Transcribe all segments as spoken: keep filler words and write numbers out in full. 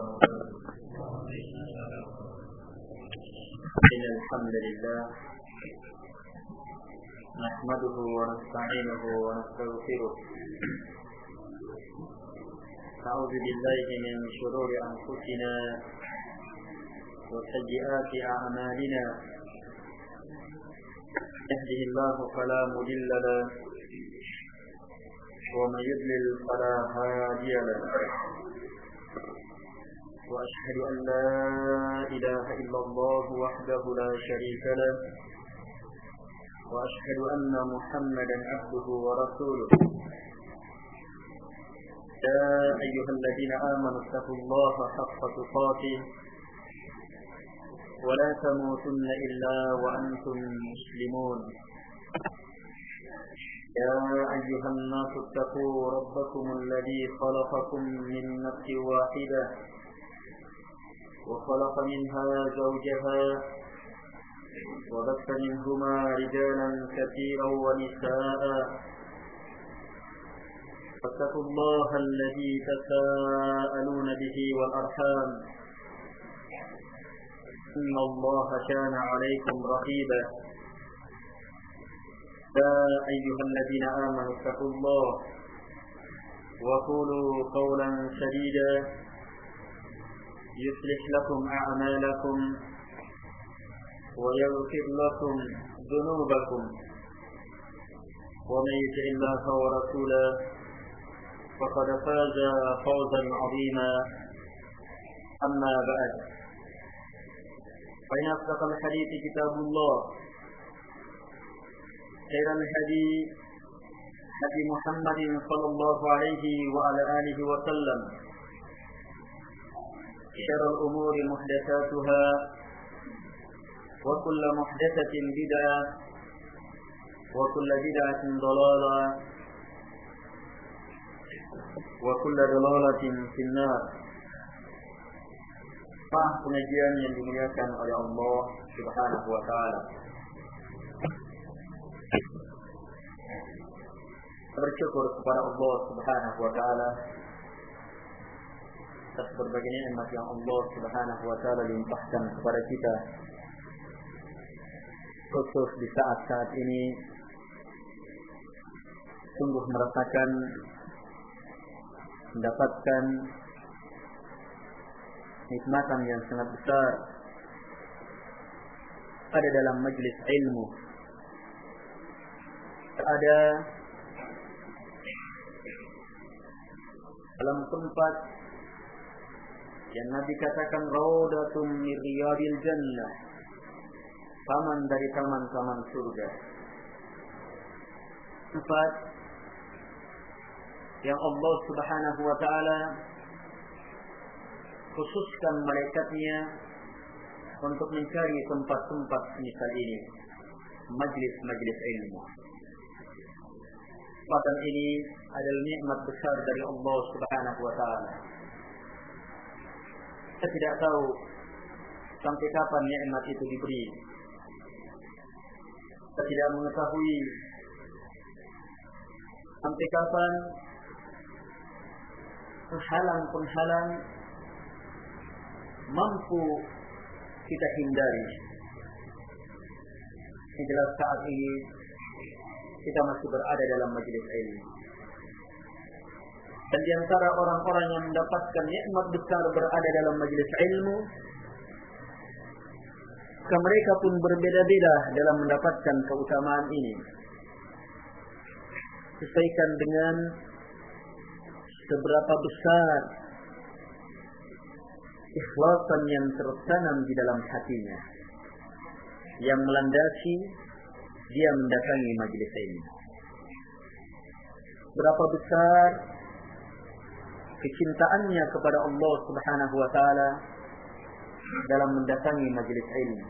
إن الحمد لله نحمده ونستعينه ونستغفره نعوذ بالله من شرور أنفسنا وسيئات أعمالنا يهده الله فلا مضل له ومن يضلل فلا هادي له وأشهد أن لا إله إلا الله وحده لا شريك له وأشهد أن محمدا عبده ورسوله يا أيها الذين آمنوا اتقوا الله حق تقاته ولا تموتن إلا وأنتم مسلمون يا أيها الناس اتقوا ربكم الذي خلقكم من نفس واحدة وخلق منها زوجها وبث منهما رجالا كثيرا ونساء فاتقوا الله الذي تساءلون به والأرحام إن الله كان عليكم رقيبا يا أيها الذين آمنوا اتقوا الله وقولوا قولا سديدا يصلح لكم أعمالكم ويغفر لكم ذنوبكم ومن يطع الله ورسوله فقد فاز فوزا عظيما أما بعد فإن أصدق الحديث كتاب الله خير الهدي هدي محمد صلى الله عليه وعلى آله وسلم شر الأمور محدثاتها وكل محدثة بدعة وكل بدعة ضلالة وكل ضلالة في النار. Pak pengajian yang dimuliakan oleh Allah Subhanahu wa taala. Bersyukur kepada Allah Subhanahu wa taala atas berbagai nikmat yang Allah Subhanahu wa taala limpahkan kepada kita. Khusus di saat-saat ini sungguh merasakan mendapatkan nikmatan yang sangat besar ada dalam majlis ilmu, ada dalam tempat yang Nabi katakan raudatun min riyadil jannah, taman dari taman-taman surga, tempat yang Allah Subhanahu wa taala khususkan malaikatnya untuk mencari tempat-tempat semisal ini, majlis-majlis ilmu. Tempat ini adalah nikmat besar dari Allah Subhanahu wa taala. Kita tidak tahu sampai kapan nikmat itu diberi. Kita tidak mengetahui sampai kapan penghalang-penghalang mampu kita hindari. Jelas saat ini kita masih berada dalam majelis ilmu. Dan di antara orang-orang yang mendapatkan nikmat besar berada dalam majelis ilmu, mereka pun berbeda-beda dalam mendapatkan keutamaan ini. Sesuaikan dengan seberapa besar ikhlasan yang tertanam di dalam hatinya, yang melandasi dia mendatangi majelis ini. Berapa besar kecintaannya kepada Allah Subhanahu wa taala dalam mendatangi majelis ilmu.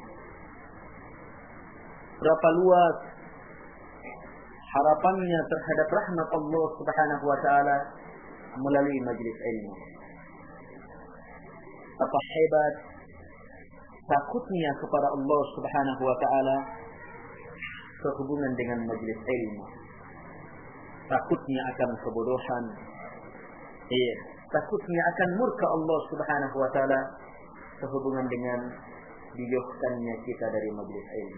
Berapa luas harapannya terhadap rahmat Allah Subhanahu wa taala melalui majelis ilmu. Apa hebat takutnya kepada Allah Subhanahu wa taala sehubungan dengan majelis ilmu. Takutnya akan kebodohan, iya, takutnya akan murka Allah Subhanahu wa taala sehubungan dengan dijauhkannya kita dari majelis ilmu.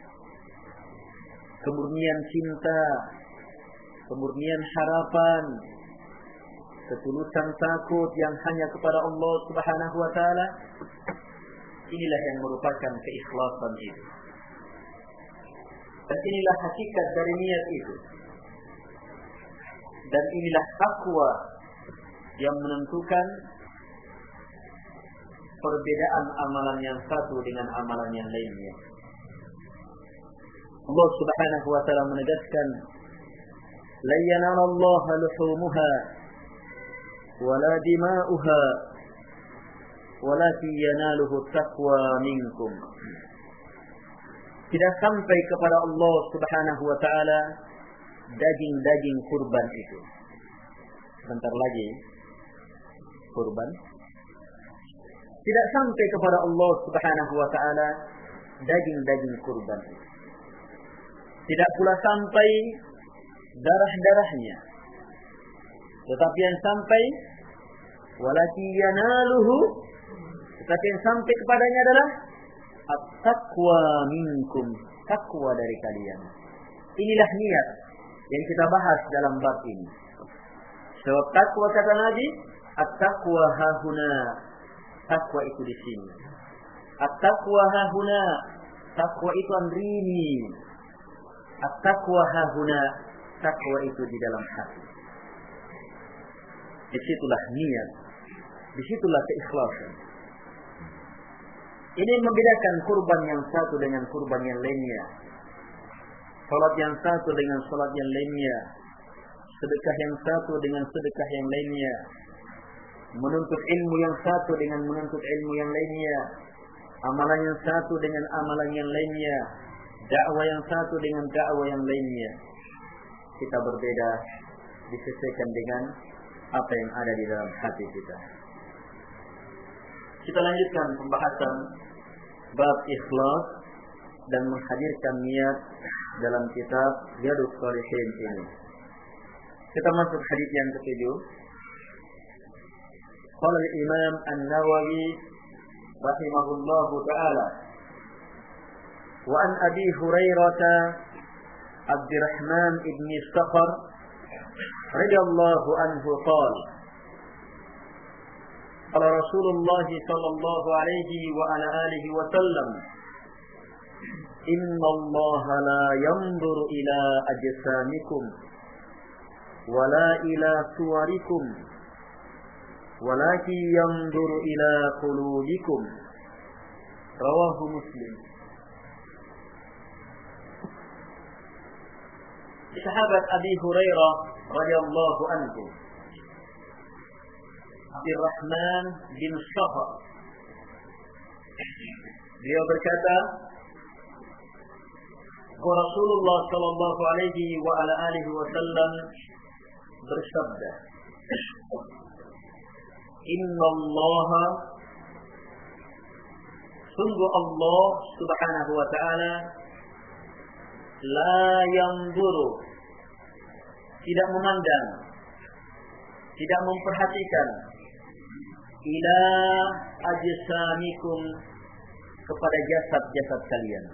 Kemurnian cinta, kemurnian harapan, ketulusan takut yang hanya kepada Allah Subhanahu wa taala, inilah yang merupakan keikhlasan itu. Dan inilah hakikat dari niat itu. Dan inilah takwa yang menentukan perbedaan amalan yang satu dengan amalan yang lainnya. Allah Subhanahu wa taala menegaskan, "La yanalallaha luhumuha wala dima'uha walakin yanaluhu taqwa minkum." Tidak sampai kepada Allah Subhanahu wa taala daging-daging kurban itu. Sebentar lagi kurban. Tidak sampai kepada Allah Subhanahu wa taala daging-daging kurban itu. Tidak pula sampai darah-darahnya. Tetapi yang sampai walakin yanaluhu, tetapi yang sampai kepadanya adalah at-taqwa minkum, takwa dari kalian. Inilah niat yang kita bahas dalam bab ini. Sebab takwa kata Nabi, at-taqwa hahuna, takwa itu di sini. At-taqwa hahuna, takwa itu andrini. At-taqwa hahuna, takwa itu di dalam hati. Disitulah niat, disitulah keikhlasan. Ini membedakan kurban yang satu dengan kurban yang lainnya. Salat yang satu dengan salat yang lainnya. Sedekah yang satu dengan sedekah yang lainnya. Menuntut ilmu yang satu dengan menuntut ilmu yang lainnya. Amalan yang satu dengan amalan yang lainnya. Dakwah yang satu dengan dakwah yang lainnya. Kita berbeda disesuaikan dengan apa yang ada di dalam hati kita. Kita lanjutkan pembahasan bab ikhlas dan menghadirkan niat dalam kitab Riyadhus Shalihin ini. Kita masuk hadis yang ketujuh. Qala al-Imam An-Nawawi rahimahullahu taala, wa an Abi Hurairah Abdurrahman ibn Sakhar radhiyallahu anhu qala, qala Rasulullah sallallahu alaihi wa ala alihi wa sallam, inna Allah la yanzuru ila ajsamikum wala ila suwarikum walakin yanzuru ila qulubikum. Rawahu Muslim. Sahabat Abi Hurairah radhiyallahu anhu, Abdurrahman bin Sakhar, beliau berkata, Rasulullah sallallahu alaihi wa ala alihi wasallam bersabda, Inna Allah, sungguh Allah Subhanahu wa taala, la yanzuru, tidak memandang, tidak memperhatikan, ila ajsamikum, kepada jasad-jasad kalian,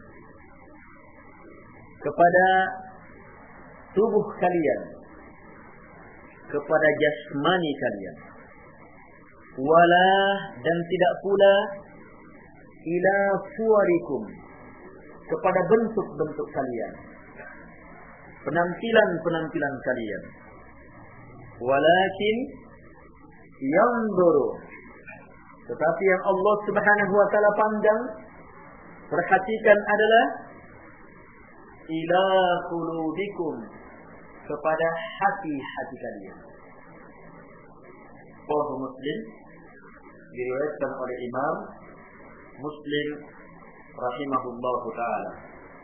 kepada tubuh kalian, kepada jasmani kalian, wala, dan tidak pula ila suwarikum, kepada bentuk-bentuk kalian, penampilan-penampilan kalian, walakin yanzuru, tetapi yang Allah Subhanahu wa taala pandang, perhatikan adalah ila qulubikum, kepada hati-hati kalian. Sahih Muslim, diriwayatkan oleh Imam Muslim rahimahullahu taala.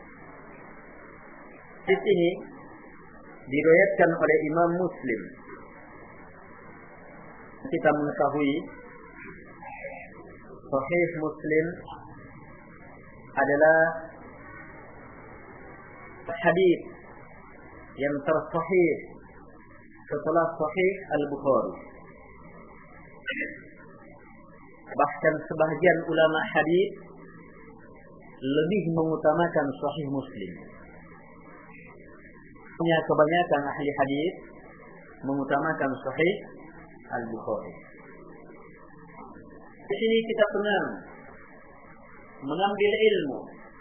Di sini diriwayatkan oleh Imam Muslim. Kita mengetahui Sahih Muslim adalah hadis yang tersahih setelah Sahih Al-Bukhari. Bahkan sebagian ulama hadis lebih mengutamakan Sahih Muslim. Hanya kebanyakan ahli hadis mengutamakan Sahih Al-Bukhari. Di sini kita senang mengambil ilmu,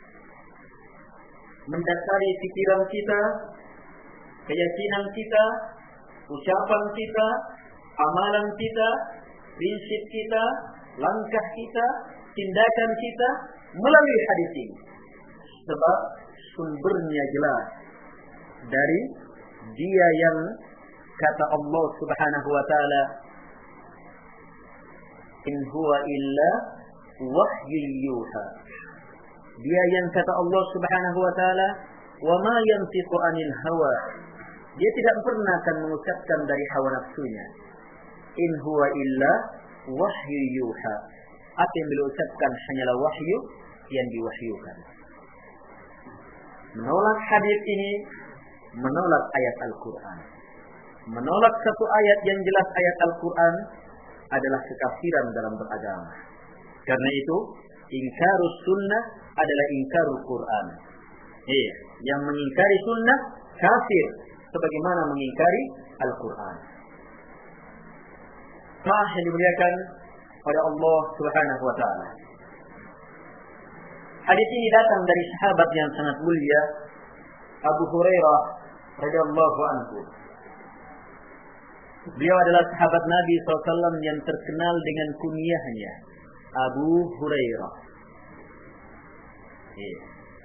mendasari pikiran kita, keyakinan kita, ucapan kita, amalan kita, prinsip kita, langkah kita, tindakan kita melalui hadis ini. Sebab sumbernya jelas dari Dia yang kata Allah Subhanahu wa taala, in huwa illa wahyu yuha. Dia yang kata Allah Subhanahu wa taala, wa ma yantiqu anil hawa. Dia tidak pernah akan mengucapkan dari hawa nafsunya. In huwa illa wahyu yuha. Apa yang beliau ucapkan hanyalah wahyu yang diwahyukan. Menolak hadis ini menolak ayat Al-Quran. Menolak satu ayat yang jelas ayat Al-Quran adalah kekafiran dalam beragama. Karena itu, ingkarus sunnah adalah ingkarul Quran. Eh, yang mengingkari sunnah kafir, sebagaimana mengingkari Al-Quran. Maaf yang dimuliakan oleh Allah Subhanahu wa taala. Hadis ini datang dari sahabat yang sangat mulia, Abu Hurairah radhiyallahu anhu. Beliau adalah sahabat Nabi shallallahu alaihi wasallam yang terkenal dengan kunyahnya Abu Hurairah. Yeah.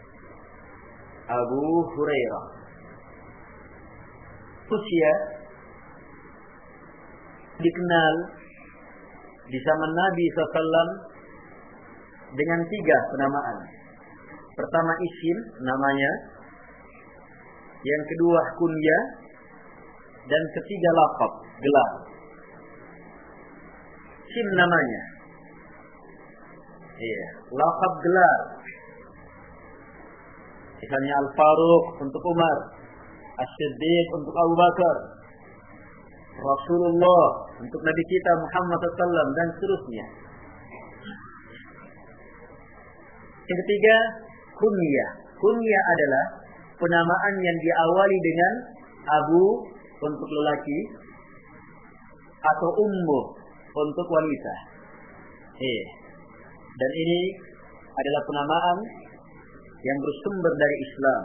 Abu Hurairah. Usia dikenal di zaman Nabi shallallahu alaihi wasallam dengan tiga penamaan. Pertama isim namanya, yang kedua kunyah, dan ketiga laqab, gelar. Isim namanya. Iya, laqab gelar. Misalnya Al-Faruq untuk Umar, As-Siddiq untuk Abu Bakar, Rasulullah untuk Nabi kita Muhammad shallallahu alaihi wasallam, dan seterusnya. Yang ketiga, kunyah. Kunyah adalah penamaan yang diawali dengan Abu untuk lelaki atau Ummu untuk wanita. Eh, dan ini adalah penamaan yang bersumber dari Islam.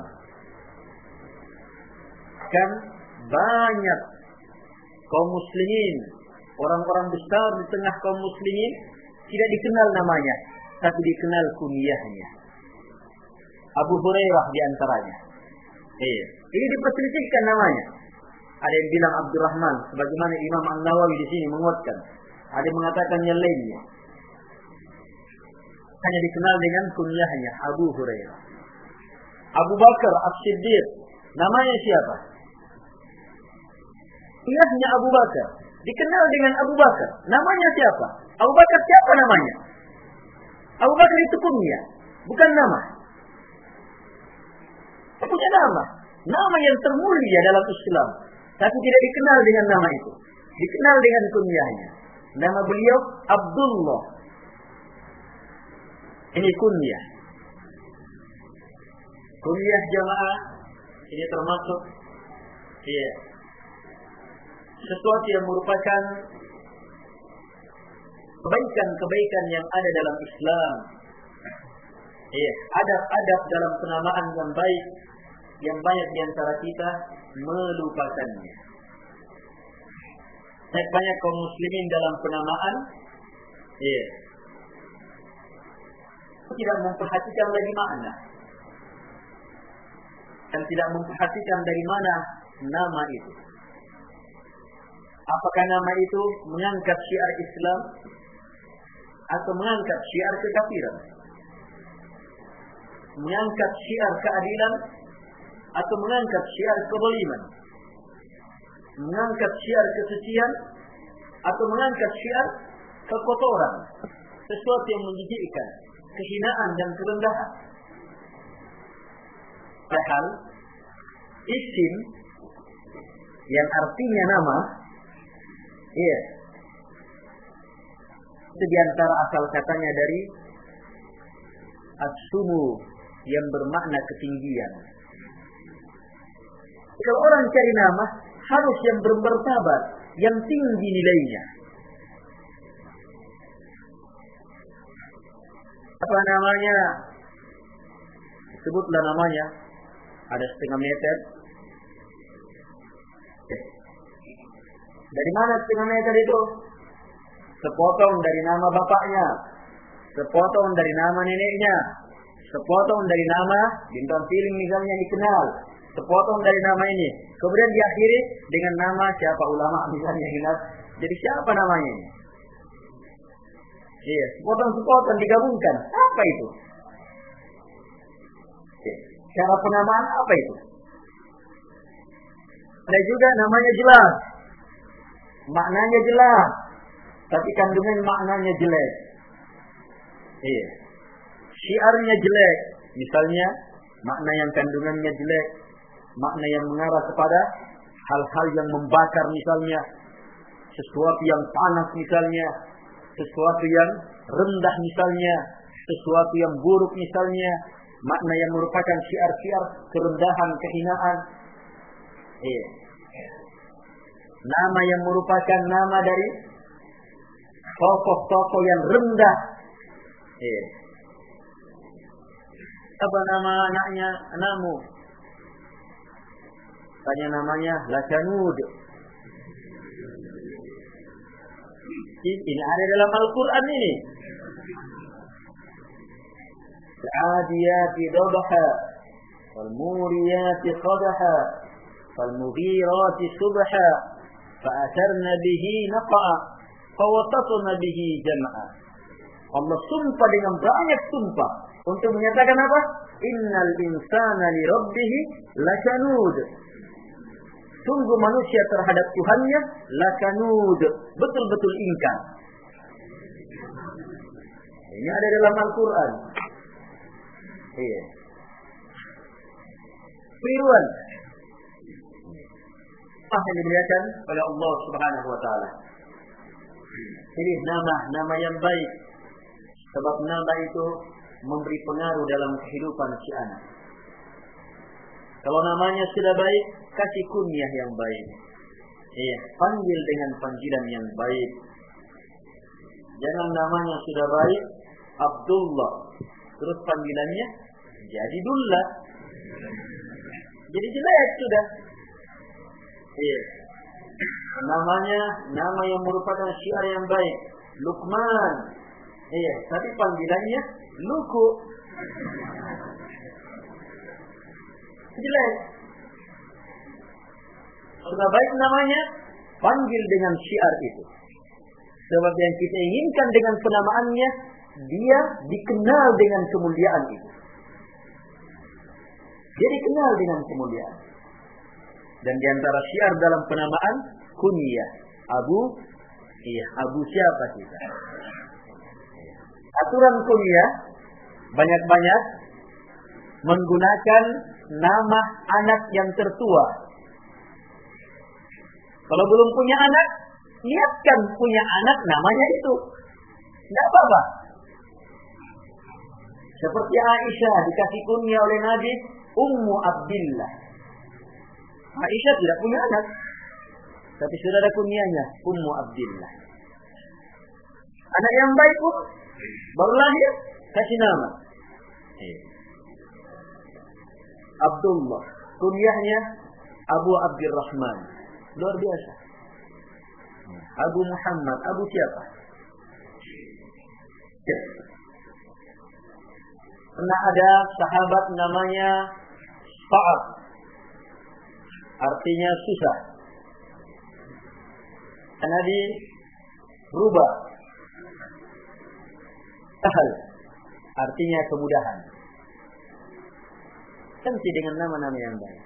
Kan banyak kaum muslimin, orang-orang besar di tengah kaum muslimin tidak dikenal namanya, tapi dikenal kunyahnya. Abu Hurairah di antaranya. Eh, ini diperselisihkan namanya. Ada yang bilang Abdurrahman, sebagaimana Imam An-Nawawi di sini menguatkan. Ada yang mengatakan yang lainnya. Hanya dikenal dengan kunyahnya Abu Hurairah. Abu Bakar As-Siddiq, namanya siapa? Kunyahnya Abu Bakar, dikenal dengan Abu Bakar. Namanya siapa? Abu Bakar siapa namanya? Abu Bakar itu kunyah, bukan nama. Punya nama, nama yang termulia dalam Islam, tapi tidak dikenal dengan nama itu. Dikenal dengan kunyahnya. Nama beliau Abdullah. Ini kunyah. Kunyah jamaah ini termasuk ya, sesuatu yang merupakan kebaikan-kebaikan yang ada dalam Islam. Ya, adab-adab dalam penamaan yang baik yang banyak di antara kita melupakannya. Banyak kaum muslimin dalam penamaan ya, tidak memperhatikan lagi makna dan tidak memperhatikan dari mana nama itu. Apakah nama itu mengangkat syiar Islam atau mengangkat syiar kekafiran, mengangkat syiar keadilan atau mengangkat syiar kezaliman, mengangkat syiar kesucian atau mengangkat syiar kekotoran, sesuatu yang menjijikkan, kehinaan dan kerendahan. Padahal isim yang artinya nama, iya, Itu diantara asal katanya dari as-sumu yang bermakna ketinggian. Kalau orang cari nama harus yang bermartabat, yang tinggi nilainya. Apa namanya? Sebutlah namanya. Ada setengah meter. Dari mana setengah meter itu? Sepotong dari nama bapaknya, sepotong dari nama neneknya, sepotong dari nama bintang film misalnya dikenal, sepotong dari nama ini. Kemudian diakhiri dengan nama siapa ulama misalnya kenal. Jadi siapa namanya ini? Iya, sepotong-sepotong digabungkan. Apa itu? Cara penamaan apa itu? Ada juga namanya jelas, maknanya jelas, tapi kandungan maknanya jelek. Iya. Syiarnya jelek, misalnya makna yang kandungannya jelek, makna yang mengarah kepada hal-hal yang membakar misalnya, sesuatu yang panas misalnya, sesuatu yang rendah misalnya, sesuatu yang buruk misalnya, makna yang merupakan syiar-syiar kerendahan, kehinaan. Iya. Nama yang merupakan nama dari tokoh-tokoh yang rendah. Iya. Apa nama anaknya? Anakmu? Tanya namanya Lakanud. Ini ada dalam Al-Quran ini. Al-adiyati dabha, wal-muriyati qadha, wal-mughirati subha, fa'atharna bihi naqa'a, fawasatna bihi jam'a. Allah sumpah dengan banyak sumpah untuk menyatakan apa? Innal insana li rabbih lakanud. Sungguh manusia terhadap Tuhannya lakanud, betul-betul ingkar. Ini ada dalam Al-Quran. Iya. Firman apa yang diberikan oleh Allah Subhanahu wa taala. Ini nama-nama yang baik. Sebab nama itu memberi pengaruh dalam kehidupan si anak. Kalau namanya sudah baik, kasih kunyah yang baik. Iya, panggil dengan panggilan yang baik. Jangan namanya sudah baik, Abdullah, terus panggilannya jadi Dullah. Jadi jelek sudah. Iya. Namanya nama yang merupakan syiar yang baik, Luqman. Iya, tapi panggilannya Luku. Jelek. Sudah baik namanya, panggil dengan syiar itu. Sebab yang kita inginkan dengan penamaannya, dia dikenal dengan kemuliaan itu. Dia dikenal dengan kemuliaan. Dan diantara syiar dalam penamaan, kunyah. Abu, iya, Abu siapa kita? Aturan kunyah, banyak-banyak menggunakan nama anak yang tertua. Kalau belum punya anak, lihatkan punya anak namanya itu. Tidak apa-apa. Seperti Aisyah dikasih kunyah oleh Nabi, Ummu Abdillah. Aisyah tidak punya anak, tapi sudah ada kunyahnya, Ummu Abdillah. Anak yang baik pun baru lahir, kasih nama Abdullah. Kunyahnya Abu Abdurrahman. Luar biasa. Abu Muhammad, Abu siapa? Pernah ada sahabat namanya Sa'ad, artinya susah. Karena dirubah Sahal, artinya kemudahan. Ganti dengan nama-nama yang baik.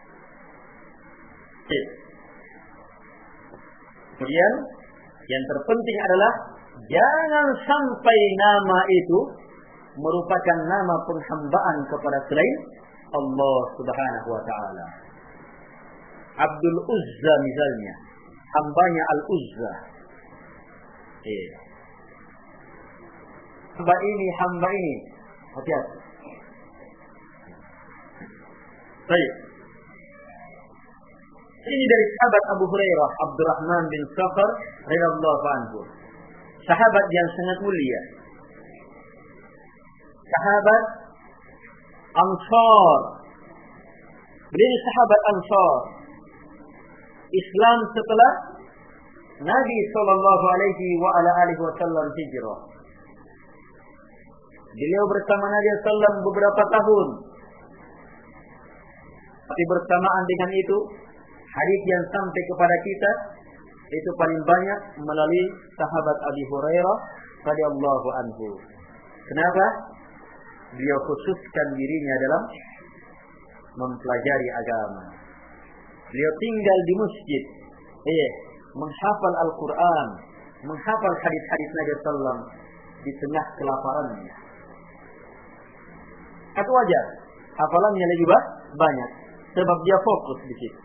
Kemudian yang terpenting adalah jangan sampai nama itu merupakan nama penghambaan kepada selain Allah Subhanahu wa taala. Abdul Uzza misalnya, hambanya Al Uzza. Eh. hamba ini, hamba ini. Hati-hati. Baik. Ini dari sahabat Abu Hurairah, Abdurrahman bin Sakhar radhiyallahu anhu. Sahabat yang sangat mulia. Sahabat Ansar. Beliau sahabat Ansar. Islam setelah Nabi sallallahu alaihi wa ala alihi wasallam hijrah. Beliau bersama Nabi sallallahu alaihi wasallam beberapa tahun. Tapi bersamaan dengan itu, hadis yang sampai kepada kita itu paling banyak melalui sahabat Abi Hurairah radhiyallahu anhu. Kenapa? Beliau khususkan dirinya dalam mempelajari agama. Beliau tinggal di masjid, eh, menghafal Al-Quran, menghafal hadis-hadis Nabi sallallahu alaihi wasallam di tengah kelaparannya. Atau wajar, hafalannya lebih banyak, sebab dia fokus di situ.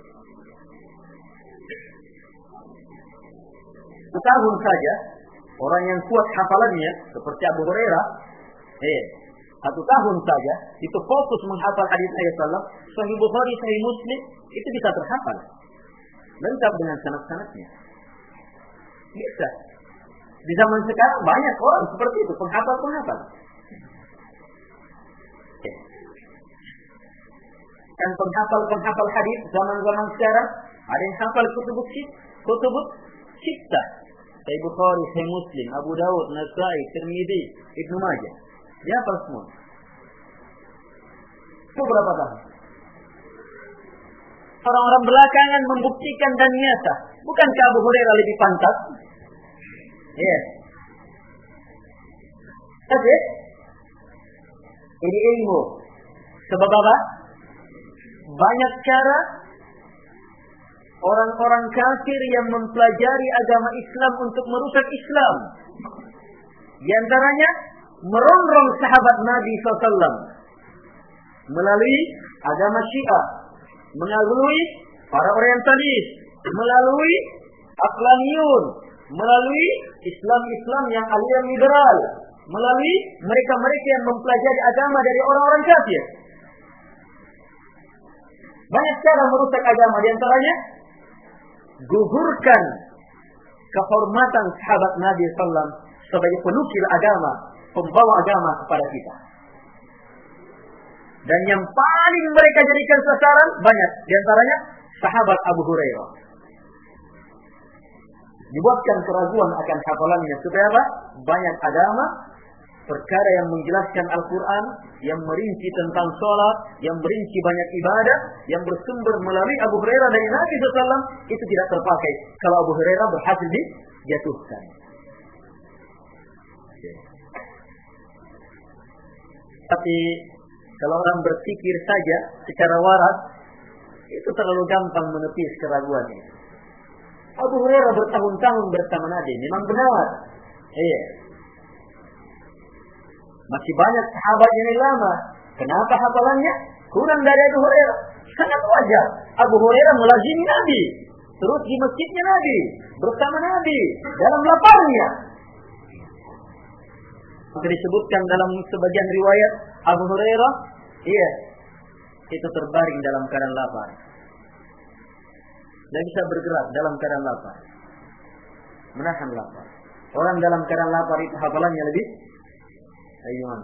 Setahun saja orang yang kuat hafalannya seperti Abu Hurairah, eh, satu tahun saja itu fokus menghafal hadis Nabi sallallahu alaihi wasallam, Sahih Bukhari, Sahih Muslim, itu bisa terhafal lengkap dengan sanad-sanadnya. Bisa. Di zaman sekarang banyak orang seperti itu, penghafal-penghafal. Okay. Dan penghafal-penghafal hadis zaman-zaman sekarang ada yang hafal kutubut sit, kutubut sittah. Sahih Bukhari, Sahih Muslim, Abu Dawud, Nasai, Tirmidzi, Ibnu Majah. Dia hafal semua. Itu berapa tahun? Orang-orang belakangan membuktikan dan nyata. Bukankah Abu Hurairah lebih pantas? Ya. Yeah. Tapi ini ilmu. Sebab apa? Banyak cara orang-orang kafir yang mempelajari agama Islam untuk merusak Islam. Di antaranya merongrong sahabat Nabi sallallahu alaihi wasallam melalui agama Syiah, melalui para orientalis, melalui Aqlaniyun, melalui Islam-Islam yang aliran liberal, melalui mereka-mereka yang mempelajari agama dari orang-orang kafir. Banyak cara merusak agama, di antaranya gugurkan kehormatan sahabat Nabi sallallahu alaihi wasallam sebagai penukil agama, pembawa agama kepada kita. Dan yang paling mereka jadikan sasaran banyak, di antaranya sahabat Abu Hurairah. Dibuatkan keraguan akan hafalannya supaya apa? Banyak agama, perkara yang menjelaskan Al-Quran, yang merinci tentang sholat, yang merinci banyak ibadah, yang bersumber melalui Abu Hurairah dari Nabi sallallahu alaihi wasallam, itu tidak terpakai kalau Abu Hurairah berhasil dijatuhkan. Tapi kalau orang berpikir saja secara waras, itu terlalu gampang menepis keraguan itu. Abu Hurairah bertahun-tahun bersama Nabi, memang benar. Iya. Masih banyak sahabat yang lama. Kenapa hafalannya kurang dari Abu Hurairah? Sangat wajar. Abu Hurairah melazimi Nabi, terus di masjidnya Nabi, bersama Nabi, dalam laparnya. Maka disebutkan dalam sebagian riwayat Abu Hurairah, iya, itu terbaring dalam keadaan lapar. Dan bisa bergerak dalam keadaan lapar. Menahan lapar. Orang dalam keadaan lapar itu hafalannya lebih ayuan.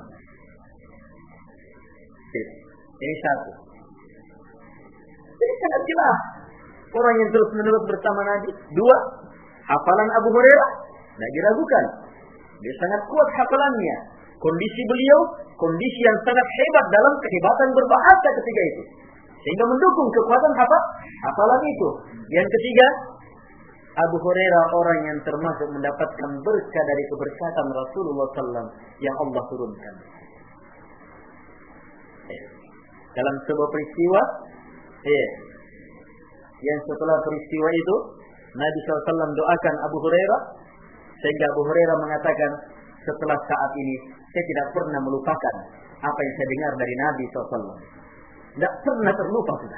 Ini satu. Jadi sangat jelas. Orang yang terus menerus bersama Nabi. Dua, hafalan Abu Hurairah tidak diragukan. Dia sangat kuat hafalannya. Kondisi beliau, kondisi yang sangat hebat dalam kehebatan berbahasa ketika itu. Sehingga mendukung kekuatan hafal, hafalan itu. Yang ketiga, Abu Hurairah orang yang termasuk mendapatkan berkah dari keberkatan Rasulullah sallallahu alaihi wasallam yang Allah turunkan. Dalam sebuah peristiwa, eh, yang setelah peristiwa itu, Nabi sallallahu alaihi wasallam doakan Abu Hurairah, sehingga Abu Hurairah mengatakan, setelah saat ini, saya tidak pernah melupakan apa yang saya dengar dari Nabi sallallahu alaihi wasallam. Tidak pernah terlupa sudah.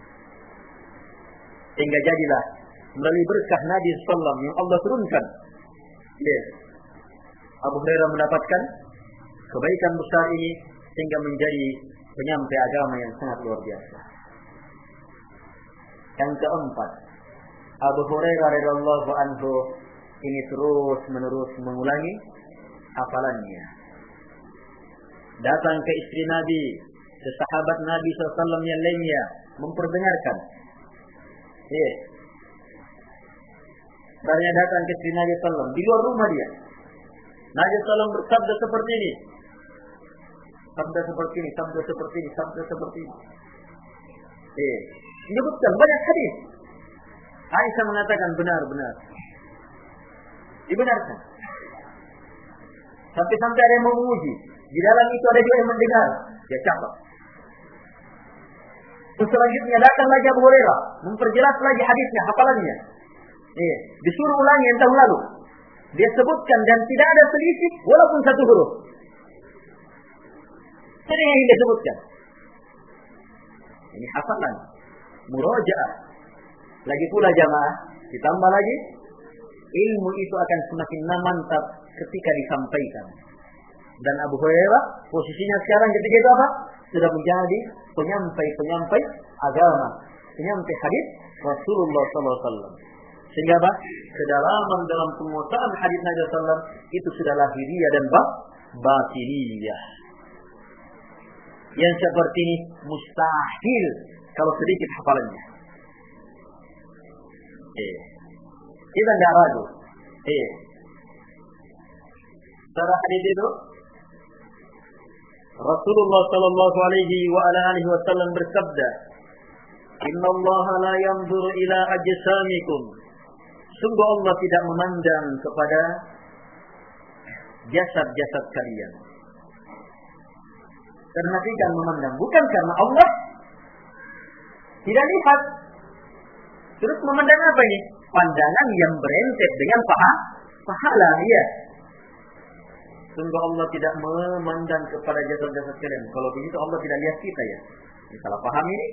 Sehingga jadilah melalui berkah Nabi sallallahu alaihi wasallam yang Allah turunkan. Yes. Abu Hurairah mendapatkan kebaikan besar ini sehingga menjadi penyampai agama yang sangat luar biasa. Yang keempat, Abu Hurairah radhiyallahu anhu ini terus menerus mengulangi hafalannya. Datang ke istri Nabi, ke sahabat Nabi shallallahu alaihi wasallam yang lainnya, memperdengarkan. Iya. Caranya datang ke istri Nabi shallallahu alaihi wasallam di luar rumah dia. Nabi shallallahu alaihi wasallam bersabda seperti ini. Sabda seperti ini, sabda seperti ini, sabda seperti ini. Eh, menyebutkan banyak hadis. Aisyah mengatakan benar-benar. Dibenarkan. Sampai-sampai ada yang memuji. Di dalam itu ada juga yang mendengar. Ya cakap. Terus selanjutnya datang lagi Abu Hurairah, memperjelas lagi hadisnya, hafalannya. Eh, disuruh ulangi yang tahun lalu. Dia sebutkan dan tidak ada selisih walaupun satu huruf. Ini yang dia sebutkan. Ini hafalan, murajaah. Lagi pula jamaah, ditambah lagi, ilmu itu akan semakin mantap ketika disampaikan. Dan Abu Hurairah posisinya sekarang ketika itu apa? Sudah menjadi penyampai-penyampai agama, penyampai hadis Rasulullah sallallahu alaihi wasallam. Sehingga apa? Kedalaman dalam penguasaan hadis Nabi sallallahu alaihi wasallam itu sudah lahiriah dan batiniyah. Yang seperti ini mustahil kalau sedikit hafalannya. Eh, kita tidak ragu. Eh, secara hadis itu Rasulullah sallallahu alaihi wa ala alihi wasallam bersabda, "Inna Allah la yanzuru ila ajsamikum." Sungguh Allah tidak memandang kepada jasad-jasad kalian. Karena tidak memandang, bukan karena Allah tidak lihat. Terus memandang apa ini? Pandangan yang berentet dengan paha, pahala, ya. Sungguh Allah tidak memandang kepada jasad-jasad kalian. Kalau begitu Allah tidak lihat kita, ya. Ini salah paham ini.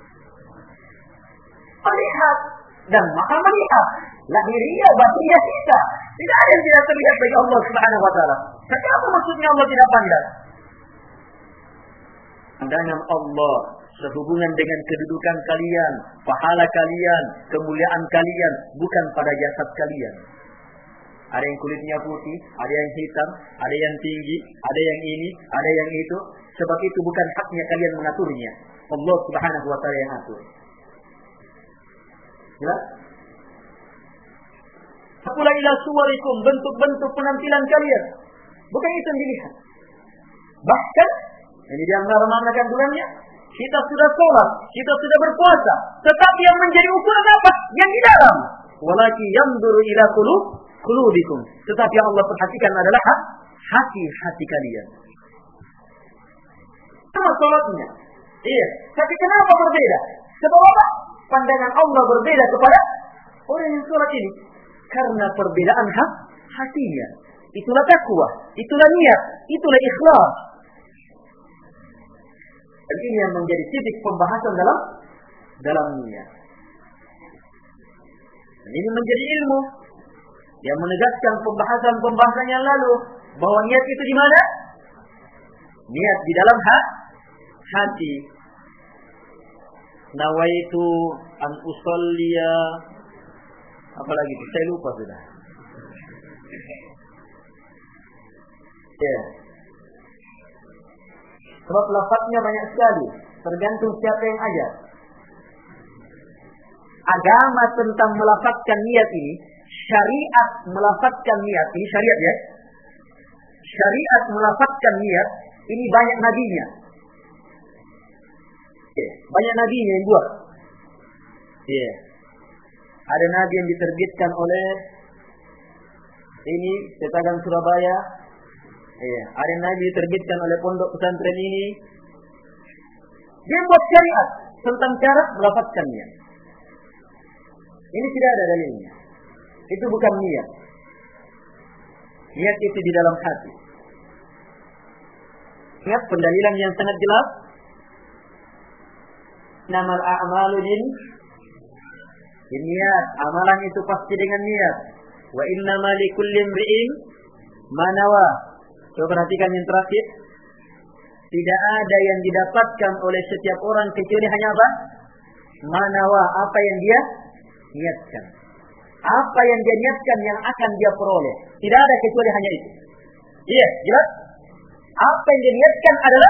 Melihat dan maha melihat. Lahiriah batinnya kita. Tidak ada yang tidak terlihat bagi Allah Subhanahu wa taala. Tapi apa maksudnya Allah tidak pandang? Pandangan Allah sehubungan dengan kedudukan kalian, pahala kalian, kemuliaan kalian, bukan pada jasad kalian. Ada yang kulitnya putih, ada yang hitam, ada yang tinggi, ada yang ini, ada yang itu. Sebab itu bukan haknya kalian mengaturnya. Allah Subhanahu wa taala yang atur. Jelas? Pula ila suwarikum, bentuk-bentuk penampilan kalian. Bukan itu yang dilihat. Bahkan ini di antara makna kandungannya, kita sudah sholat, kita sudah berpuasa, tetapi yang menjadi ukuran apa? Yang di dalam. Walaki yanzuru ila qulub qulubikum. Tetapi yang Allah perhatikan adalah hati-hati kalian. Sama sholatnya. Iya. Tapi kenapa berbeda? Sebab apa? Pandangan Allah berbeda kepada orang yang sholat ini. Karena perbedaan hak hatinya. Itulah takwa, itulah niat, itulah ikhlas. Dan ini yang menjadi titik pembahasan dalam dalam niat. Dan ini menjadi ilmu yang menegaskan pembahasan-pembahasan yang lalu bahwa niat itu di mana? Niat di dalam hak hati. Nawaitu an usalliya, apalagi itu saya lupa sudah. Ya. Sebab lafaznya banyak sekali, tergantung siapa yang ajar. Agama tentang melafazkan niat ini, syariat melafazkan niat ini, syariat ya. Syariat melafazkan niat ini banyak nabinya. Ya, banyak nabinya yang buat. Ya. Ada nabi yang diterbitkan oleh ini Cetakan Surabaya. Iya, ada nabi diterbitkan oleh pondok pesantren ini. Dia buat syariat tentang cara melafazkannya. Ini tidak ada dalilnya. Itu bukan niat. Niat itu di dalam hati. Ingat pendalilan yang sangat jelas. Namal a'malu bin niat. Amalan itu pasti dengan niat. Wa innama likulli imri'in Manawa. Coba perhatikan yang terakhir. Tidak ada yang didapatkan oleh setiap orang kecuali hanya apa? Manawa, apa yang dia niatkan. Apa yang dia niatkan yang akan dia peroleh. Tidak ada kecuali hanya itu. Iya, jelas? Apa yang dia niatkan adalah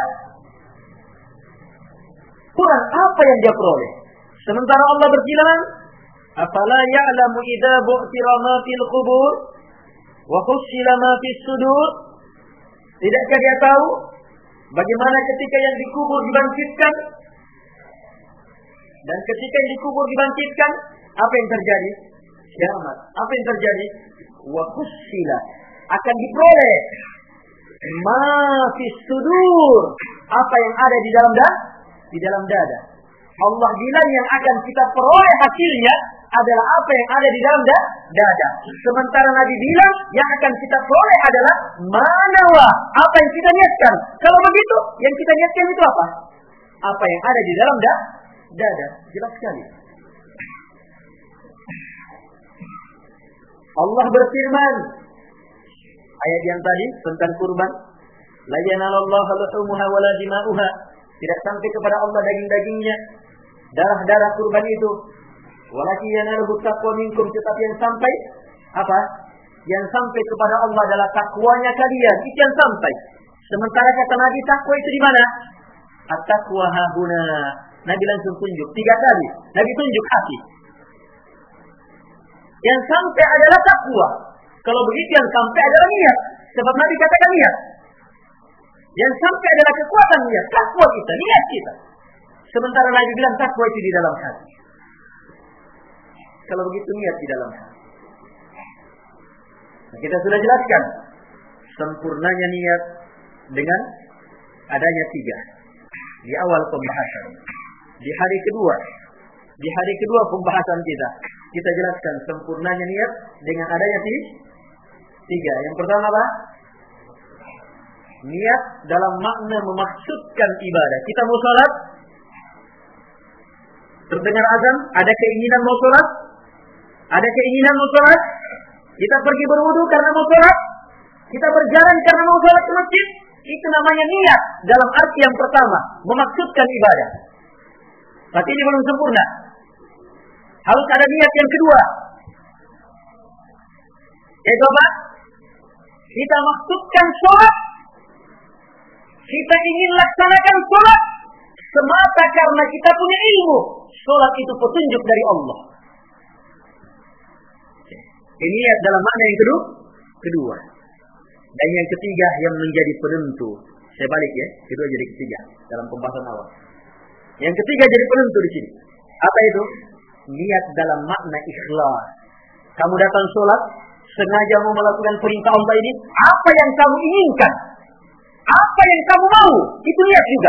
kurang apa yang dia peroleh. Sementara Allah berfirman, "Afala ya'lamu idza bu'thira ma fil qubur wa hussila ma fis sudur?" Tidakkah dia tahu bagaimana ketika yang dikubur dibangkitkan? Dan ketika yang dikubur dibangkitkan, apa yang terjadi? Kiamat. Apa yang terjadi? Wa hussila, akan diperoleh ma fis sudur, apa yang ada di dalam dada, di dalam dada. Allah bilang yang akan kita peroleh hasilnya adalah apa yang ada di dalam dada. Sementara Nabi bilang yang akan kita peroleh adalah manawa, apa yang kita niatkan. Kalau begitu, yang kita niatkan itu apa? Apa yang ada di dalam da, dada. Jelas sekali. Allah berfirman, ayat yang tadi tentang kurban, la yanalallahu luhumuha wala dima'uha, tidak sampai kepada Allah daging-dagingnya, darah-darah kurban itu. Walakin yanaluhu taqwa minkum, tetapi yang sampai apa? Yang sampai kepada Allah adalah takwanya kalian. Itu yang sampai. Sementara kata Nabi, takwa itu di mana? At-taqwa hahuna. Nabi langsung tunjuk tiga kali. Nabi tunjuk hati. Yang sampai adalah takwa. Kalau begitu yang sampai adalah niat. Sebab Nabi katakan niat. Yang sampai adalah kekuatan niat, takwa kita, niat kita. Sementara Nabi bilang takwa itu di dalam hati. Kalau begitu niat di dalam hati. Nah, kita sudah jelaskan sempurnanya niat dengan adanya tiga. Di awal pembahasan. Di hari kedua. Di hari kedua pembahasan kita. Kita jelaskan sempurnanya niat dengan adanya tiga. Yang pertama apa? Niat dalam makna memaksudkan ibadah. Kita mau sholat, terdengar azan, ada keinginan mau sholat, ada keinginan mau sholat, kita pergi berwudu karena mau sholat, kita berjalan karena mau sholat ke masjid, itu namanya niat dalam arti yang pertama, memaksudkan ibadah. Tapi ini belum sempurna. Harus ada niat yang kedua. Yaitu apa? Kita maksudkan sholat, kita ingin laksanakan sholat semata karena kita punya ilmu. Sholat itu petunjuk dari Allah. Ini niat dalam makna yang kedua. Kedua. Dan yang ketiga yang menjadi penentu. Saya balik ya, kedua jadi ketiga dalam pembahasan awal. Yang ketiga jadi penentu di sini. Apa itu? Niat dalam makna ikhlas. Kamu datang sholat, sengaja mau melakukan perintah Allah ini, apa yang kamu inginkan, apa yang kamu mau, itu niat juga.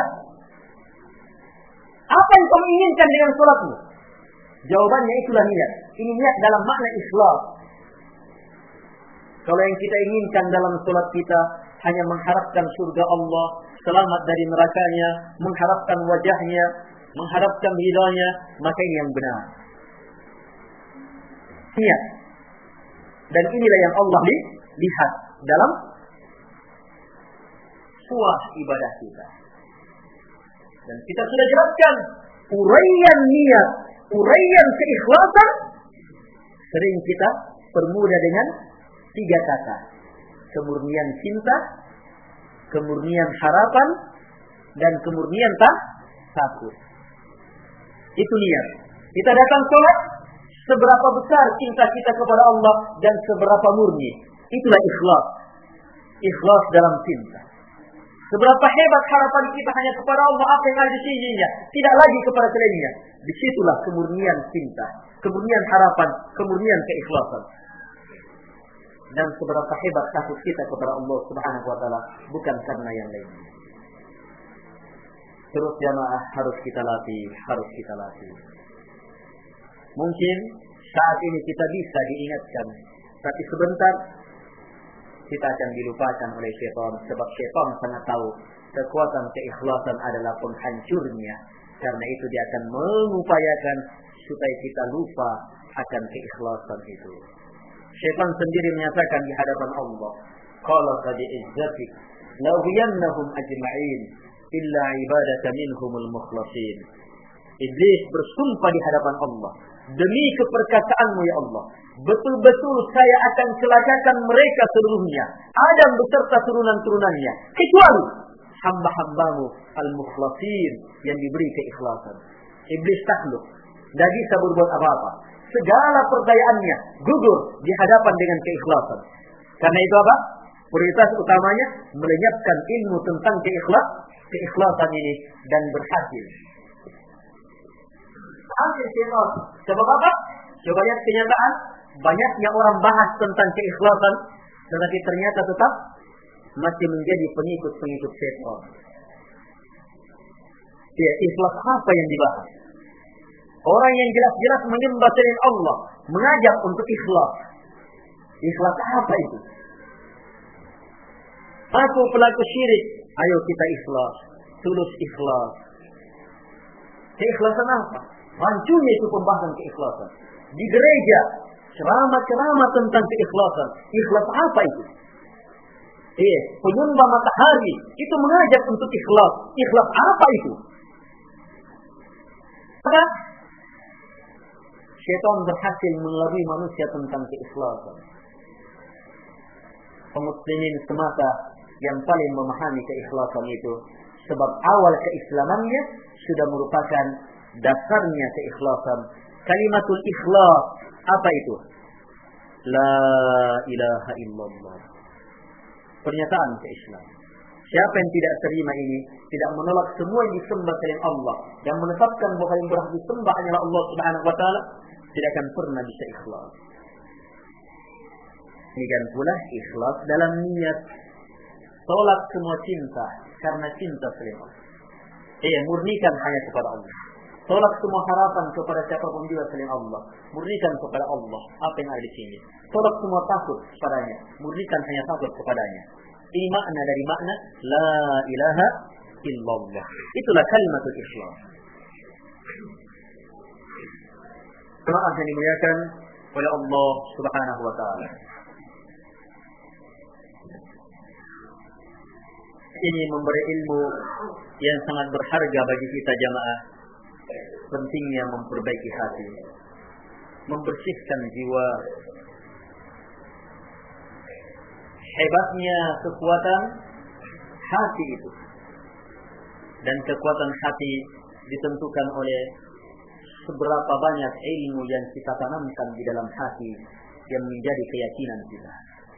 Apa yang kamu inginkan dengan sholatmu? Jawabannya itulah niat. Ini niat dalam makna ikhlas. Kalau yang kita inginkan dalam sholat kita hanya mengharapkan surga Allah, selamat dari nerakanya, mengharapkan wajahnya, mengharapkan ridhanya, maka ini yang benar. Niat. Dan inilah yang Allah lihat dalam suah ibadah kita. Dan kita sudah jelaskan uraian niat, uraian keikhlasan sering kita permudah dengan tiga kata: kemurnian cinta, kemurnian harapan, dan kemurnian tak takut. Itu niat. Kita datang sholat, seberapa besar cinta kita kepada Allah dan seberapa murni. Itulah ikhlas. Ikhlas dalam cinta. Seberapa hebat harapan kita hanya kepada Allah, apa yang ada di sisinya, tidak lagi kepada selainnya. Disitulah kemurnian cinta, kemurnian harapan, kemurnian keikhlasan. Dan seberapa hebat takut kita kepada Allah Subhanahu wa taala, bukan karena yang lain. Terus jamaah harus kita latih, harus kita latih. Mungkin saat ini kita bisa diingatkan, tapi sebentar kita akan dilupakan oleh syaitan, sebab syaitan sangat tahu kekuatan keikhlasan adalah penghancurnya. Karena itu dia akan mengupayakan supaya kita lupa akan keikhlasan itu. Syaitan sendiri menyatakan di hadapan Allah, qala qad izzatik la ughwiyannahum ajma'in illa ibadaka minhumul mukhlasin. Iblis bersumpah di hadapan Allah, demi keperkasaanmu ya Allah, betul-betul saya akan celakakan mereka seluruhnya, Adam beserta turunan-turunannya, kecuali hamba-hambamu al-mukhlasin yang diberi keikhlasan. Iblis takluk, tidak bisa berbuat apa-apa. Segala perdayaannya gugur di hadapan dengan keikhlasan. Karena itu apa? Prioritas utamanya melenyapkan ilmu tentang keikhlas, keikhlasan ini dan berhasil. Hasil syaitan. Sebab apa? Coba lihat kenyataan. Banyaknya orang bahas tentang keikhlasan, tetapi ternyata tetap masih menjadi pengikut-pengikut syaitan. Ya, ikhlas apa yang dibahas? Orang yang jelas-jelas menyembah selain Allah, mengajak untuk ikhlas. Ikhlas apa itu? Aku pelaku syirik, ayo kita ikhlas, tulus ikhlas. Keikhlasan apa? Rancunya itu pembahasan keikhlasan. Di gereja, ceramah-ceramah tentang keikhlasan. Ikhlas apa itu? Eh, penyembah matahari itu mengajak untuk ikhlas. Ikhlas apa itu? Apa? Syaitan berhasil mengelabui manusia tentang keikhlasan. Kaum muslimin semata yang paling memahami keikhlasan itu, sebab awal keislamannya sudah merupakan dasarnya keikhlasan. Kalimatul ikhlas apa itu? La ilaha illallah. Pernyataan keislaman. Siapa yang tidak terima ini, tidak menolak semua yang disembah selain Allah dan menetapkan bahwa yang berhak disembah hanyalah Allah Subhanahu wa taala, tidak akan pernah bisa ikhlas. Demikian pula ikhlas dalam niat. Tolak semua cinta karena cinta selain Allah. Eh, murnikan hanya kepada Allah. Tolak semua harapan kepada siapapun juga selain Allah. Murnikan kepada Allah apa yang ada di sini. Tolak semua takut kepadanya. Murnikan hanya takut kepadanya. Ini makna dari makna la ilaha illallah. Itulah kalimatul ikhlas. Jemaah yang dimuliakan oleh Allah Subhanahu wa taala. Ini memberi ilmu yang sangat berharga bagi kita jamaah. Pentingnya memperbaiki hati, membersihkan jiwa. Hebatnya kekuatan hati itu. Dan kekuatan hati ditentukan oleh seberapa banyak ilmu yang kita tanamkan di dalam hati yang menjadi keyakinan kita.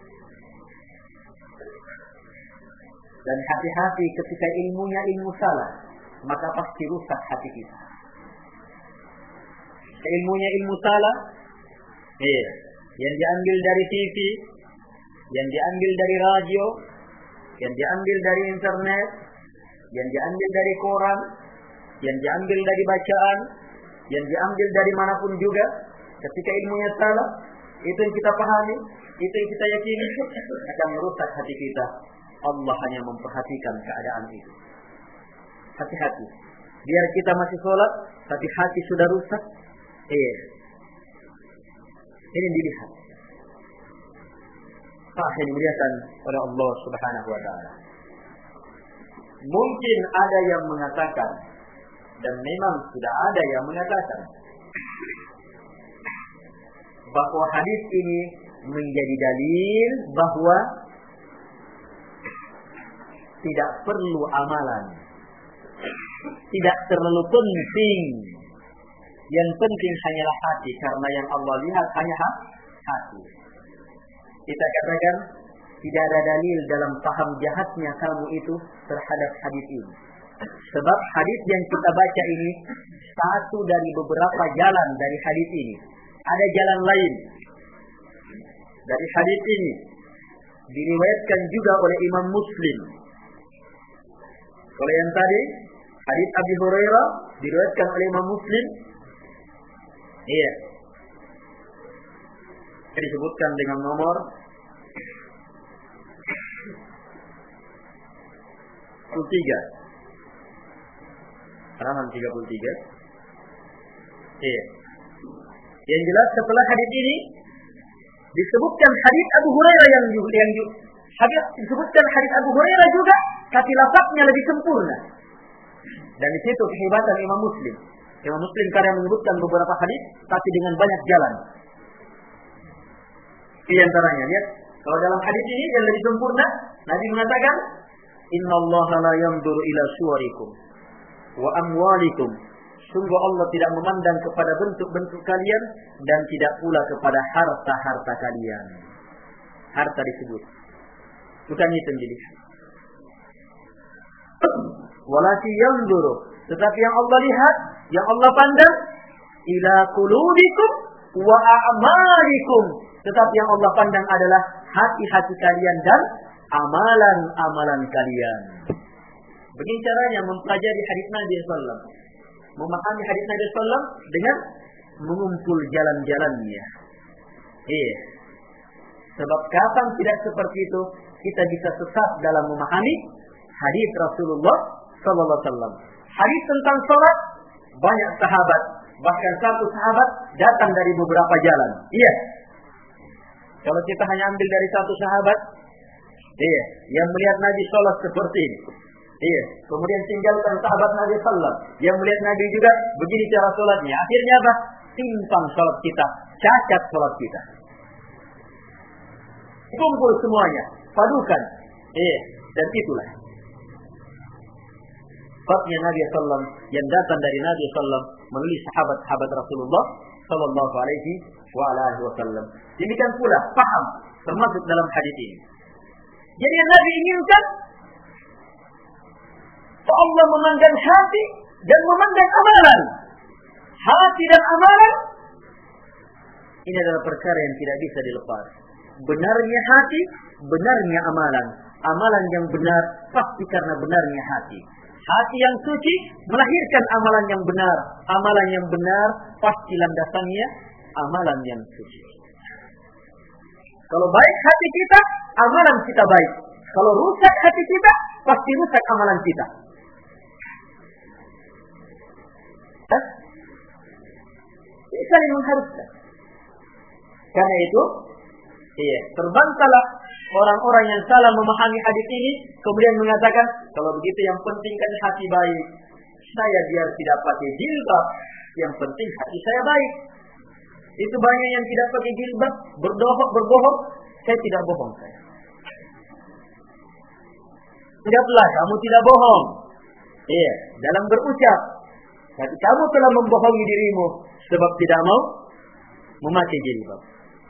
Dan hati-hati ketika ilmunya ilmu salah, maka pasti rusak hati kita. Ilmunya ilmu salah, eh, yang diambil dari T V, yang diambil dari radio, yang diambil dari internet, yang diambil dari koran, yang diambil dari bacaan, yang diambil dari manapun juga. Ketika ilmunya salah, itu yang kita pahami, itu yang kita yakini, akan merusak hati kita. Allah hanya memperhatikan keadaan itu. Hati-hati. Biar kita masih sholat, tapi hati sudah rusak. Eh, ini dilihat. Pak yang dimuliakan oleh Allah Subhanahu wa taala. Mungkin ada yang mengatakan, dan memang sudah ada yang mengatakan, bahwa hadis ini menjadi dalil bahwa tidak perlu amalan, tidak terlalu penting. Yang penting hanyalah hati, karena yang Allah lihat hanya hati. Kita katakan tidak ada dalil dalam paham jahatnya kamu itu terhadap hadis ini. Sebab hadis yang kita baca ini satu dari beberapa jalan dari hadis ini. Ada jalan lain dari hadis ini diriwayatkan juga oleh Imam Muslim. Kalau yang tadi hadis Abi Hurairah diriwayatkan oleh Imam Muslim. Iya. Disebutkan dengan nomor tiga puluh tiga. Halaman tiga puluh tiga. Iya. Yang jelas setelah hadis ini disebutkan hadis Abu Hurairah yang yang Hadis disebutkan hadis Abu Hurairah juga, tapi lafaznya lebih sempurna. Dan di situ kehebatan Imam Muslim. Imam Muslim kadang menyebutkan beberapa hadis, tapi dengan banyak jalan. Di antaranya, lihat, kalau dalam hadis ini yang lebih sempurna, Nabi mengatakan, Innallaha la yanzuru ila suwarikum wa amwalikum. Sungguh Allah tidak memandang kepada bentuk-bentuk kalian dan tidak pula kepada harta-harta kalian. Harta disebut, bukan itu yang dilihat. Walakin yanzuru, tetapi yang Allah lihat, yang Allah pandang, ila qulubikum wa a'malikum. Tetapi yang Allah pandang adalah hati-hati kalian dan amalan-amalan kalian. Begini caranya mempelajari hadis Nabi sallallahu alaihi wasallam. Memahami hadis Nabi sallallahu alaihi wasallam dengan mengumpul jalan-jalannya. Iya. Sebab kapan tidak seperti itu, kita bisa sesat dalam memahami hadis Rasulullah sallallahu alaihi wasallam. Hadis tentang salat, banyak sahabat, bahkan satu sahabat datang dari beberapa jalan. Iya. Kalau kita hanya ambil dari satu sahabat, iya, yang melihat Nabi salat seperti ini. Iya, kemudian tinggalkan sahabat Nabi sallallahu alaihi wasallam yang melihat Nabi juga begini cara salatnya. Akhirnya apa? Timpang salat kita, cacat salat kita. Kumpul semuanya, padukan. Iya, dan itulah fatnya Nabi sallallahu alaihi wasallam yang datang dari Nabi sallallahu alaihi wasallam melalui sahabat-sahabat Rasulullah sallallahu alaihi wasallam. Demikian pula paham termasuk dalam hadis ini. Jadi yang Nabi inginkan Allah memandang hati dan memandang amalan. Hati dan amalan ini adalah perkara yang tidak bisa dilepas. Benarnya hati, benarnya amalan. Amalan yang benar pasti karena benarnya hati. Hati yang suci melahirkan amalan yang benar. Amalan yang benar pasti landasannya amalan yang suci. Kalau baik hati kita, amalan kita baik. Kalau rusak hati kita, pasti rusak amalan kita. Hah? Ini saling mengharuskan. Karena itu, iya, terbantahlah orang-orang yang salah memahami hadis ini, kemudian mengatakan, kalau begitu yang penting kan hati baik. Saya biar tidak pakai jilbab, yang penting hati saya baik. Itu banyak yang tidak pakai jilbab, berdohong, berbohong. Saya tidak bohong saya. Tidaklah, kamu tidak bohong. Iya, dalam berucap. Tapi kamu telah membohongi dirimu sebab tidak mau memakai jilbab.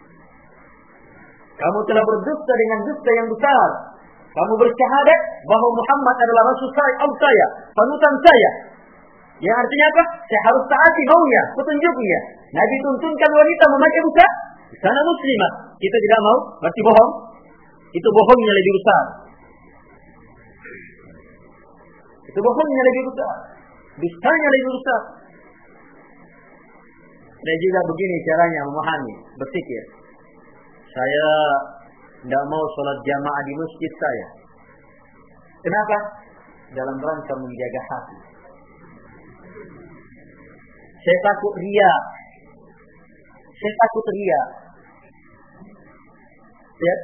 Kamu telah berdusta dengan dusta yang besar. Kamu bersyahadat bahwa Muhammad adalah Rasul saya, panutan saya. Yang artinya apa? Saya harus taati maunya, petunjuknya. Nabi tuntunkan wanita memakai busa, sana muslimah. Kita tidak mau, berarti bohong. Itu bohongnya lebih besar. Itu bohongnya lebih besar. Dustanya lebih besar. Dan juga begini caranya memahami, berpikir. Saya tidak mau sholat jamaah di masjid saya. Kenapa? Dalam rangka menjaga hati. Saya takut riya. Saya takut riya. Lihat.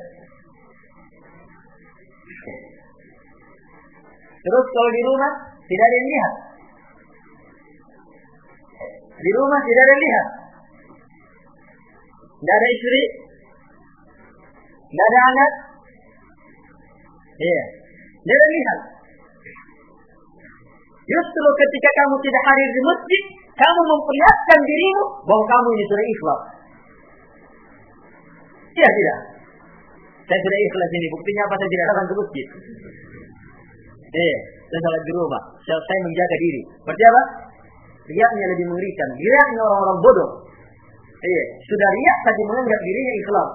Terus kalau di rumah tidak ada yang lihat. Di rumah tidak ada yang lihat. Tidak ada istri. Tidak ada anak. Iya. Tidak ada yang lihat. Justru ketika kamu tidak hadir di masjid, kamu memperlihatkan dirimu bahwa kamu ini sudah ikhlas. Iya tidak? Saya sudah ikhlas ini. Buktinya apa? Saya tidak datang ke masjid. Eh, saya salat di rumah. Saya, saya menjaga diri. Berarti apa? Riaknya lebih mengerikan. Riaknya orang-orang bodoh. Eh, sudah riak tadi menganggap dirinya ikhlas.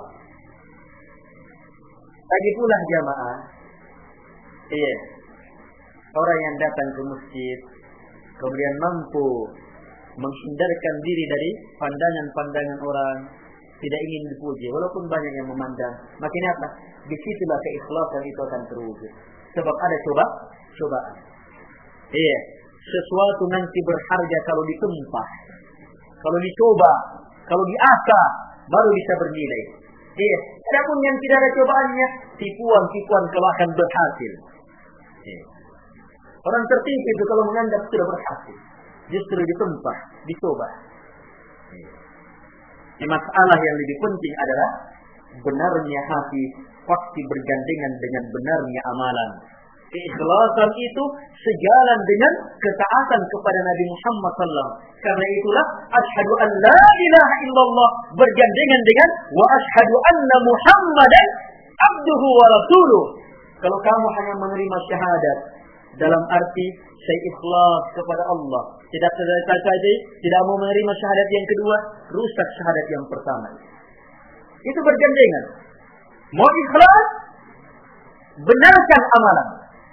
Lagi pula jamaah. Eh, orang yang datang ke masjid kemudian mampu menghindarkan diri dari pandangan-pandangan orang, tidak ingin dipuji walaupun banyak yang memandang. Makin apa? Disitulah keikhlasan itu akan terwujud. Sebab ada coba, cobaan. Iya, sesuatu nanti berharga kalau ditumpah, kalau dicoba, kalau diasah, baru bisa bernilai. Iya. Adapun yang tidak ada cobaannya, tipuan-tipuan kalau akan berhasil. Iya. Orang tertipu itu kalau menganggap sudah berhasil, justru ditempah, dicoba. Iya. Ini masalah yang lebih penting adalah benarnya hati pasti bergandengan dengan benarnya amalan. Keikhlasan itu sejalan dengan ketaatan kepada Nabi Muhammad sallallahu alaihi wasallam. Karena itulah asyhadu an la ilaha illallah bergandengan dengan wa asyhadu anna Muhammadan abduhu wa rasuluh. Kalau kamu hanya menerima syahadat dalam arti saya ikhlas kepada Allah, tidak saja tidak mau menerima syahadat yang kedua, rusak syahadat yang pertama. Itu bergandengan. Mau ikhlas, benarkan amalan.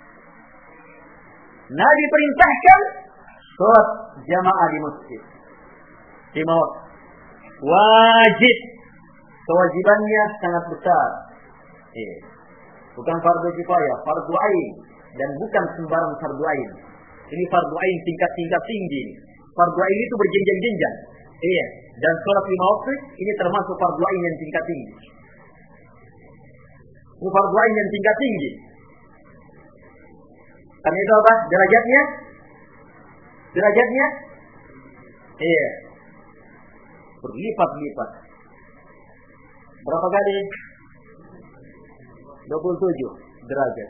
Nabi perintahkan sholat jamaah di masjid. Lima waktu. Wajib. Kewajibannya sangat besar. Eh, bukan fardu kifayah, fardu ain, dan bukan sembarang fardu ain. Ini fardu ain tingkat-tingkat tinggi. Fardu ain itu berjenjang-jenjang. Iya, dan sholat lima waktu ini termasuk fardu ain yang tingkat tinggi. Ini fardu ain yang tingkat tinggi. Karena itu apa? Derajatnya? Derajatnya? Iya. Berlipat-lipat. Berapa kali? dua puluh tujuh derajat.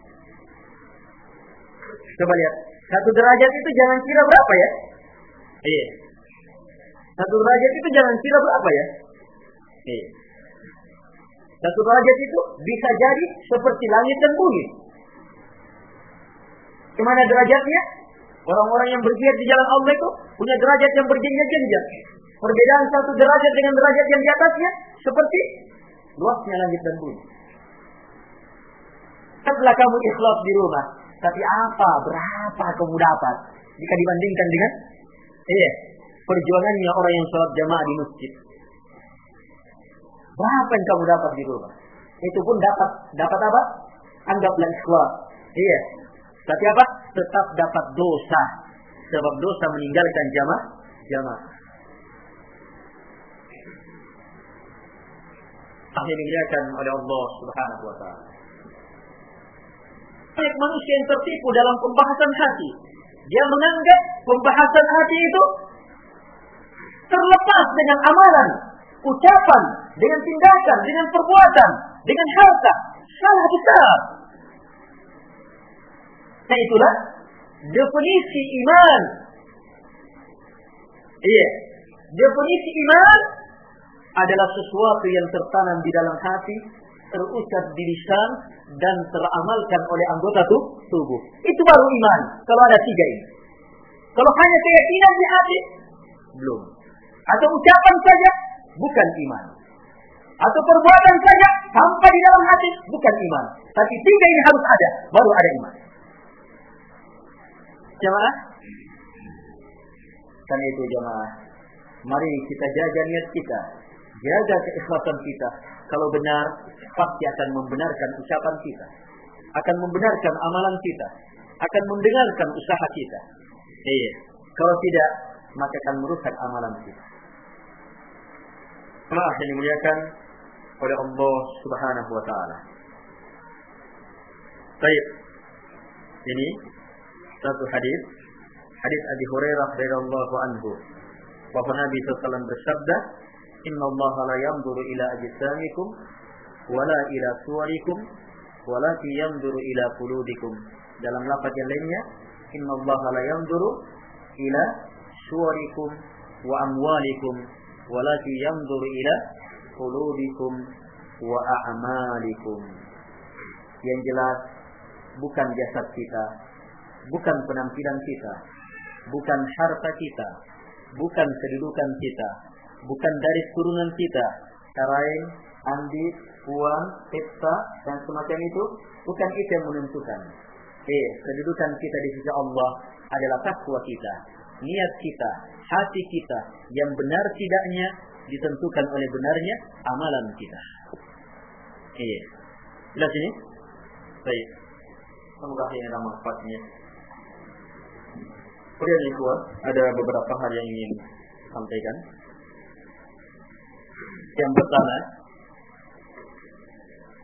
Coba lihat. Satu derajat itu jangan kira berapa ya? Iya. Satu derajat itu jangan kira berapa ya? Iya. Satu derajat itu bisa jadi seperti langit dan bumi. Kemana derajatnya? Orang-orang yang berjihad di jalan Allah itu punya derajat yang berjenjang-jenjang. Perbedaan satu derajat dengan derajat yang di atasnya seperti luasnya langit dan bumi. Setelah kamu ikhlas di rumah, tapi apa, berapa kamu dapat jika dibandingkan dengan iya, perjuangannya orang yang sholat jamaah di masjid? Berapa yang kamu dapat di rumah? Itu pun dapat dapat apa? Anggaplah ikhlas. Iya. Tapi apa? Tetap dapat dosa. Sebab dosa meninggalkan jamaah jamaah. Ini dimuliakan oleh Allah Subhanahu wa taala. Banyak manusia yang tertipu dalam pembahasan hati. Dia menganggap pembahasan hati itu terlepas dengan amalan, ucapan, dengan tindakan, dengan perbuatan, dengan harta. Salah besar. Nah itulah definisi iman. Iya, definisi iman adalah sesuatu yang tertanam di dalam hati, terucap di lisan, dan teramalkan oleh anggota tubuh. Itu baru iman. Kalau ada tiga ini. Kalau hanya keyakinan di hati, belum. Atau ucapan saja, bukan iman. Atau perbuatan saja, tanpa di dalam hati, bukan iman. Tapi tiga ini harus ada, baru ada iman. Jamaah? Karena itu jamaah, mari kita jaga niat kita, jaga keikhlasan kita. Kalau benar, pasti akan membenarkan ucapan kita, akan membenarkan amalan kita, akan mendengarkan usaha kita. Iya. Kalau tidak, maka akan merusak amalan kita. Maaf yang dimuliakan oleh Allah Subhanahu wa taala. Baik. Ini satu hadis, hadis Abi Hurairah radhiyallahu anhu, bahwa Nabi sallallahu alaihi wasallam bersabda, "Inna Allah la yanzuru ila ajsamikum wala ila suwarikum, walakin yanzuru ila qulubikum." Dalam lafaz yang lainnya, "Inna Allah la yanzuru ila suwarikum wa amwalikum, walakin yanzuru ila qulubikum wa a'malikum." Yang jelas bukan jasad kita, bukan penampilan kita, bukan harta kita, bukan kedudukan kita, bukan dari turunan kita, karain, andi, uang, pesta, dan semacam itu, bukan itu yang menentukan. Eh, kedudukan kita di sisi Allah adalah takwa kita, niat kita, hati kita, yang benar tidaknya ditentukan oleh benarnya amalan kita. Eh, jelas ini? Baik. Semoga ini ada manfaatnya. Kemudian yang kedua, ada beberapa hal yang ingin sampaikan. Yang pertama,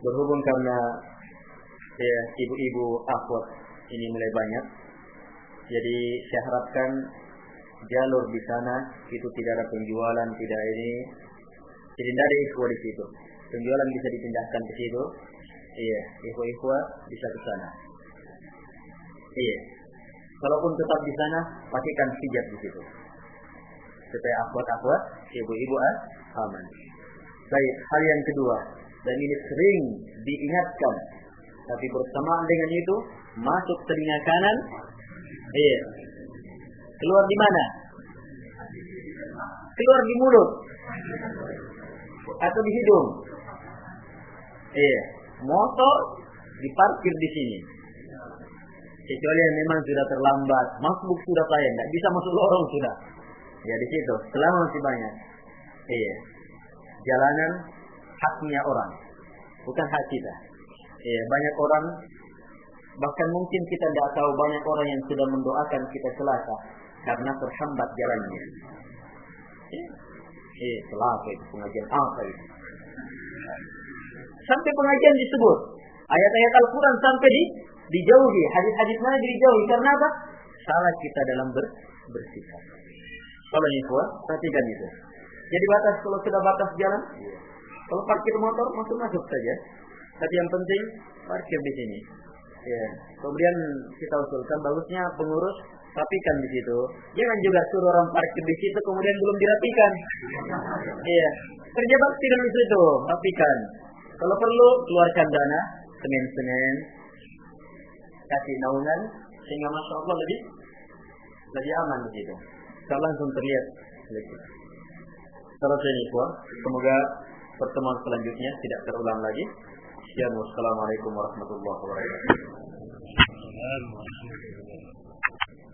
berhubung karena ya ibu-ibu akhwat ini mulai banyak, jadi saya harapkan jalur di sana itu tidak ada penjualan, tidak ini, jadi tidak ada ikhwah di situ. Penjualan bisa dipindahkan ke situ. Iya, ikhwah-ikhwah bisa ke sana. Iya. Kalaupun tetap di sana, pastikan hijab di situ. Supaya akhwat-akhwat, ibu-ibu aman. Baik, hal yang kedua, dan ini sering diingatkan, tapi bersamaan dengan itu masuk telinga kanan. Iya. Keluar di mana? Keluar di mulut atau di hidung. Iya. Motor diparkir di sini. Kecuali yang memang sudah terlambat, masbuk sudah saya, tidak bisa masuk lorong sudah. Ya di situ, selama masih banyak. Iya. Jalanan haknya orang, bukan hak kita. Iya, banyak orang, bahkan mungkin kita tidak tahu banyak orang yang sudah mendoakan kita celaka karena terhambat jalannya. Iya, celaka itu pengajian apa itu? Sampai pengajian disebut, ayat-ayat Al-Quran sampai di dijauhi, hadis-hadis mana dijauhi karena apa? Salah kita dalam ber, bersikap. Kalau ikhwah, perhatikan itu. Jadi batas, kalau sudah batas jalan, kalau parkir motor masuk-masuk saja. Tapi yang penting parkir di sini. Ya. Kemudian kita usulkan bagusnya pengurus rapikan di situ. Jangan juga suruh orang parkir di situ kemudian belum dirapikan. Iya. Kerja bakti di situ, rapikan. Kalau perlu keluarkan dana Senin-Senin, kasih naungan sehingga masya Allah lebih lebih aman di situ. Kalau langsung terlihat. Kalau saya ikhwah, semoga pertemuan selanjutnya tidak terulang lagi. Sekian, wassalamualaikum warahmatullahi wabarakatuh.